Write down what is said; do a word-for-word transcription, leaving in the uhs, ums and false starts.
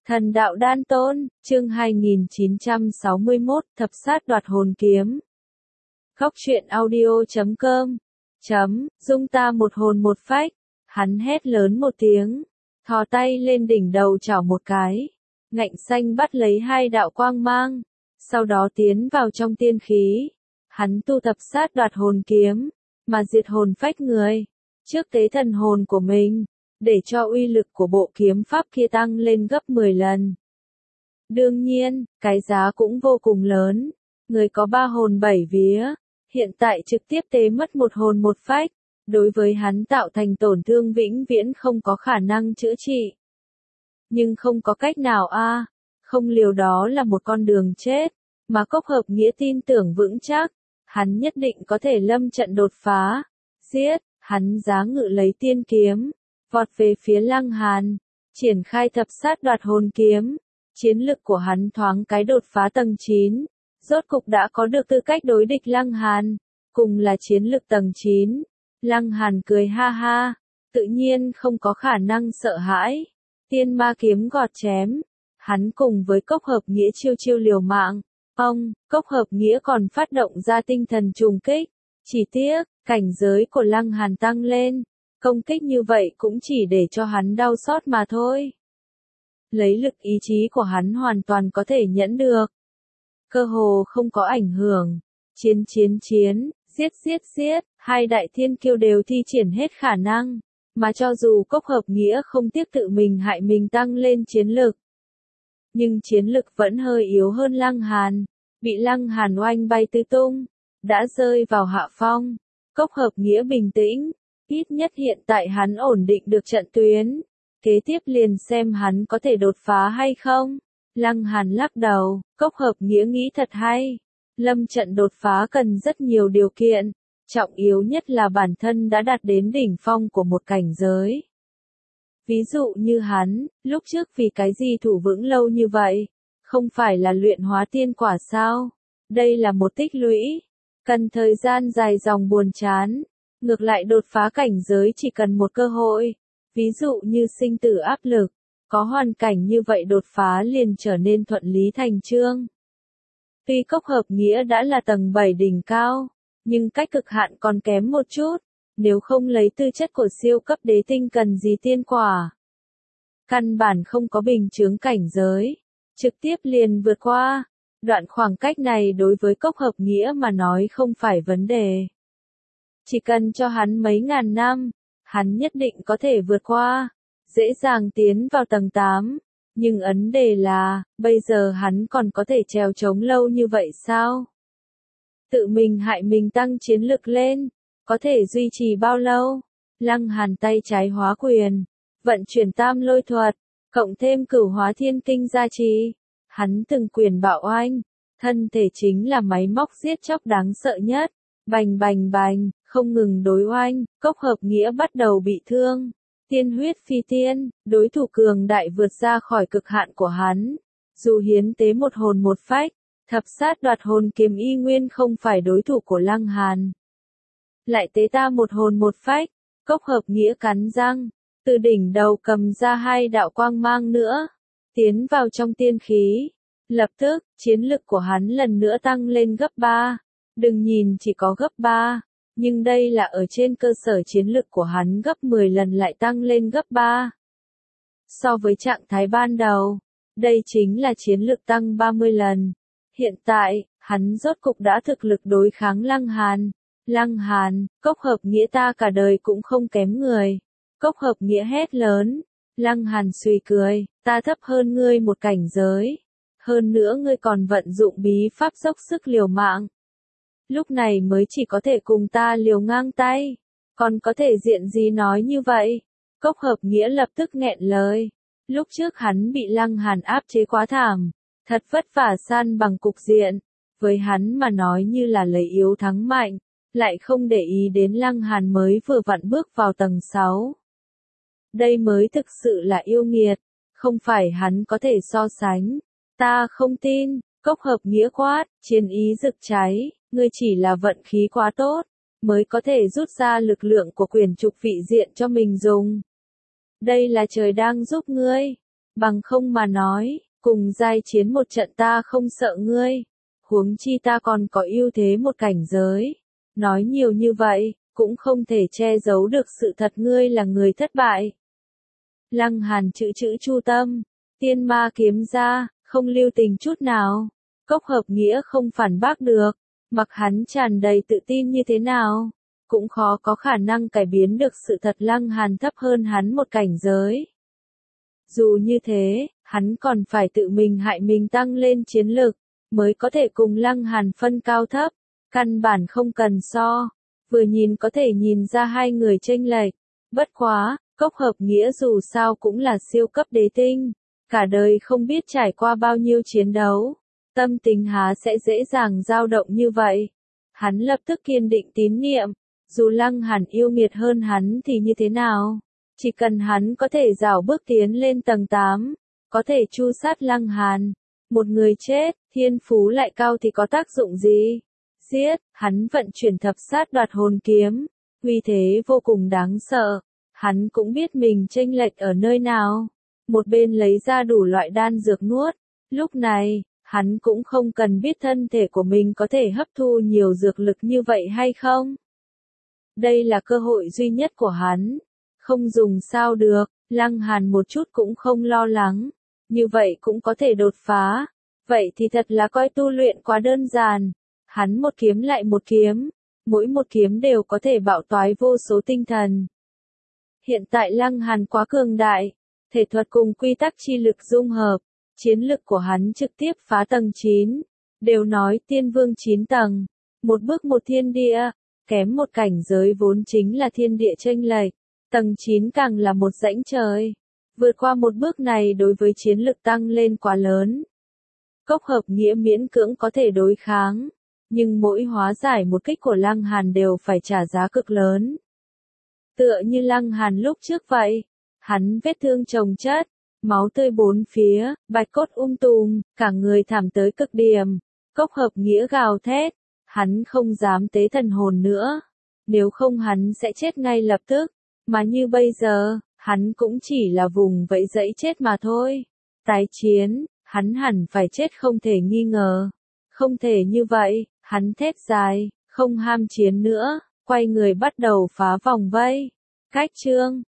Thần đạo đan tôn, chương hai nghìn chín trăm sáu mươi mốt, thập sát đoạt hồn kiếm. Góc truyện audio chấm com. Chấm, dung ta một hồn một phách. Hắn hét lớn một tiếng. Thò tay lên đỉnh đầu chảo một cái. Ngạnh xanh bắt lấy hai đạo quang mang. Sau đó tiến vào trong tiên khí. Hắn tu thập sát đoạt hồn kiếm. Mà diệt hồn phách người. Trước tế thần hồn của mình. Để cho uy lực của bộ kiếm pháp kia tăng lên gấp mười lần. Đương nhiên, cái giá cũng vô cùng lớn. Người có ba hồn bảy vía, hiện tại trực tiếp tế mất một hồn một phách, đối với hắn tạo thành tổn thương vĩnh viễn không có khả năng chữa trị. Nhưng không có cách nào a, không liều đó là một con đường chết, mà Cốc Hợp Nghĩa tin tưởng vững chắc, hắn nhất định có thể lâm trận đột phá. Giết, hắn giá ngự lấy tiên kiếm. Vọt về phía Lăng Hàn, triển khai thập sát đoạt hồn kiếm, chiến lực của hắn thoáng cái đột phá tầng chín, rốt cục đã có được tư cách đối địch Lăng Hàn, cùng là chiến lực tầng chín. Lăng Hàn cười ha ha, tự nhiên không có khả năng sợ hãi, tiên ma kiếm gọt chém, hắn cùng với Cốc Hợp Nghĩa chiêu chiêu liều mạng, ông, Cốc Hợp Nghĩa còn phát động ra tinh thần trùng kích, chỉ tiếc, cảnh giới của Lăng Hàn tăng lên. Công kích như vậy cũng chỉ để cho hắn đau xót mà thôi. Lấy lực ý chí của hắn hoàn toàn có thể nhẫn được. Cơ hồ không có ảnh hưởng. Chiến chiến chiến, giết giết giết, hai đại thiên kiêu đều thi triển hết khả năng. Mà cho dù Cốc Hợp Nghĩa không tiếc tự mình hại mình tăng lên chiến lực. Nhưng chiến lực vẫn hơi yếu hơn Lăng Hàn. Bị Lăng Hàn oanh bay tứ tung. Đã rơi vào hạ phong. Cốc Hợp Nghĩa bình tĩnh. Ít nhất hiện tại hắn ổn định được trận tuyến. Kế tiếp liền xem hắn có thể đột phá hay không. Lăng Hàn lắc đầu, Cốc Hợp Nghĩa nghĩ thật hay. Lâm trận đột phá cần rất nhiều điều kiện. Trọng yếu nhất là bản thân đã đạt đến đỉnh phong của một cảnh giới. Ví dụ như hắn, lúc trước vì cái gì thủ vững lâu như vậy? Không phải là luyện hóa tiên quả sao? Đây là một tích lũy. Cần thời gian dài dòng buồn chán. Ngược lại đột phá cảnh giới chỉ cần một cơ hội, ví dụ như sinh tử áp lực, có hoàn cảnh như vậy đột phá liền trở nên thuận lý thành chương. Tuy Cốc Hợp Nghĩa đã là tầng bảy đỉnh cao, nhưng cách cực hạn còn kém một chút, nếu không lấy tư chất của siêu cấp đế tinh cần gì tiên quả. Căn bản không có bình chướng cảnh giới, trực tiếp liền vượt qua, đoạn khoảng cách này đối với Cốc Hợp Nghĩa mà nói không phải vấn đề. Chỉ cần cho hắn mấy ngàn năm, hắn nhất định có thể vượt qua, dễ dàng tiến vào tầng tám. Nhưng ấn đề là, bây giờ hắn còn có thể trèo trống lâu như vậy sao? Tự mình hại mình tăng chiến lực lên, có thể duy trì bao lâu? Lăng Hàn tay trái hóa quyền, vận chuyển tam lôi thuật, cộng thêm cửu hóa thiên kinh gia trì. Hắn từng quyền bạo oanh, thân thể chính là máy móc giết chóc đáng sợ nhất. Bành bành bành, không ngừng đối oanh, Cốc Hợp Nghĩa bắt đầu bị thương. Tiên huyết phi tiên, đối thủ cường đại vượt ra khỏi cực hạn của hắn. Dù hiến tế một hồn một phách, thập sát đoạt hồn kiếm y nguyên không phải đối thủ của Lăng Hàn. Lại tế ta một hồn một phách, Cốc Hợp Nghĩa cắn răng, từ đỉnh đầu cầm ra hai đạo quang mang nữa, tiến vào trong tiên khí. Lập tức, chiến lực của hắn lần nữa tăng lên gấp ba. Đừng nhìn chỉ có gấp ba, nhưng đây là ở trên cơ sở chiến lực của hắn gấp mười lần lại tăng lên gấp ba. So với trạng thái ban đầu, đây chính là chiến lực tăng ba mươi lần. Hiện tại, hắn rốt cục đã thực lực đối kháng Lăng Hàn. Lăng Hàn, Cốc Hợp Nghĩa ta cả đời cũng không kém người. Cốc Hợp Nghĩa hét lớn. Lăng Hàn suy cười, ta thấp hơn ngươi một cảnh giới. Hơn nữa ngươi còn vận dụng bí pháp dốc sức liều mạng. Lúc này mới chỉ có thể cùng ta liều ngang tay, còn có thể diện gì nói như vậy? Cốc Hợp Nghĩa lập tức nghẹn lời. Lúc trước hắn bị Lăng Hàn áp chế quá thảm, thật vất vả san bằng cục diện, với hắn mà nói như là lấy yếu thắng mạnh, lại không để ý đến Lăng Hàn mới vừa vặn bước vào tầng sáu. Đây mới thực sự là yêu nghiệt, không phải hắn có thể so sánh. Ta không tin, Cốc Hợp Nghĩa quát, chiến ý rực cháy. Ngươi chỉ là vận khí quá tốt, mới có thể rút ra lực lượng của quyển trục vị diện cho mình dùng. Đây là trời đang giúp ngươi. Bằng không mà nói, cùng giai chiến một trận ta không sợ ngươi. Huống chi ta còn có ưu thế một cảnh giới. Nói nhiều như vậy, cũng không thể che giấu được sự thật ngươi là người thất bại. Lăng Hàn chữ chữ chu tâm, tiên ma kiếm ra, không lưu tình chút nào. Cốc Hợp Nghĩa không phản bác được, mặc hắn tràn đầy tự tin như thế nào, cũng khó có khả năng cải biến được sự thật Lăng Hàn thấp hơn hắn một cảnh giới. Dù như thế, hắn còn phải tự mình hại mình tăng lên chiến lực, mới có thể cùng Lăng Hàn phân cao thấp, căn bản không cần so, vừa nhìn có thể nhìn ra hai người chênh lệch. Bất quá, Cốc Hợp Nghĩa dù sao cũng là siêu cấp đế tinh, cả đời không biết trải qua bao nhiêu chiến đấu, tâm tình há sẽ dễ dàng dao động như vậy. Hắn lập tức kiên định tín niệm, dù Lăng Hàn yêu nghiệt hơn hắn thì như thế nào, chỉ cần hắn có thể rảo bước tiến lên tầng tám, có thể tru sát Lăng Hàn, một người chết, thiên phú lại cao thì có tác dụng gì? Giết, hắn vận chuyển thập sát đoạt hồn kiếm, uy thế vô cùng đáng sợ, hắn cũng biết mình chênh lệch ở nơi nào, một bên lấy ra đủ loại đan dược nuốt, lúc này, hắn cũng không cần biết thân thể của mình có thể hấp thu nhiều dược lực như vậy hay không. Đây là cơ hội duy nhất của hắn, không dùng sao được, Lăng Hàn một chút cũng không lo lắng, như vậy cũng có thể đột phá, vậy thì thật là coi tu luyện quá đơn giản, hắn một kiếm lại một kiếm, mỗi một kiếm đều có thể bạo toái vô số tinh thần. Hiện tại Lăng Hàn quá cường đại, thể thuật cùng quy tắc chi lực dung hợp, chiến lực của hắn trực tiếp phá tầng chín, đều nói tiên vương chín tầng, một bước một thiên địa, kém một cảnh giới vốn chính là thiên địa chênh lệch, tầng chín càng là một rãnh trời, vượt qua một bước này đối với chiến lực tăng lên quá lớn. Cốc Hợp Nghĩa miễn cưỡng có thể đối kháng, nhưng mỗi hóa giải một kích của Lăng Hàn đều phải trả giá cực lớn. Tựa như Lăng Hàn lúc trước vậy, hắn vết thương chồng chất, máu tươi bốn phía, bạch cốt um tùm, cả người thảm tới cực điểm. Cốc Hợp Nghĩa gào thét, hắn không dám tế thần hồn nữa, nếu không hắn sẽ chết ngay lập tức, mà như bây giờ, hắn cũng chỉ là vùng vẫy dẫy chết mà thôi. Tái chiến, hắn hẳn phải chết không thể nghi ngờ. Không thể như vậy, hắn thét dài, không ham chiến nữa, quay người bắt đầu phá vòng vây. Cách chương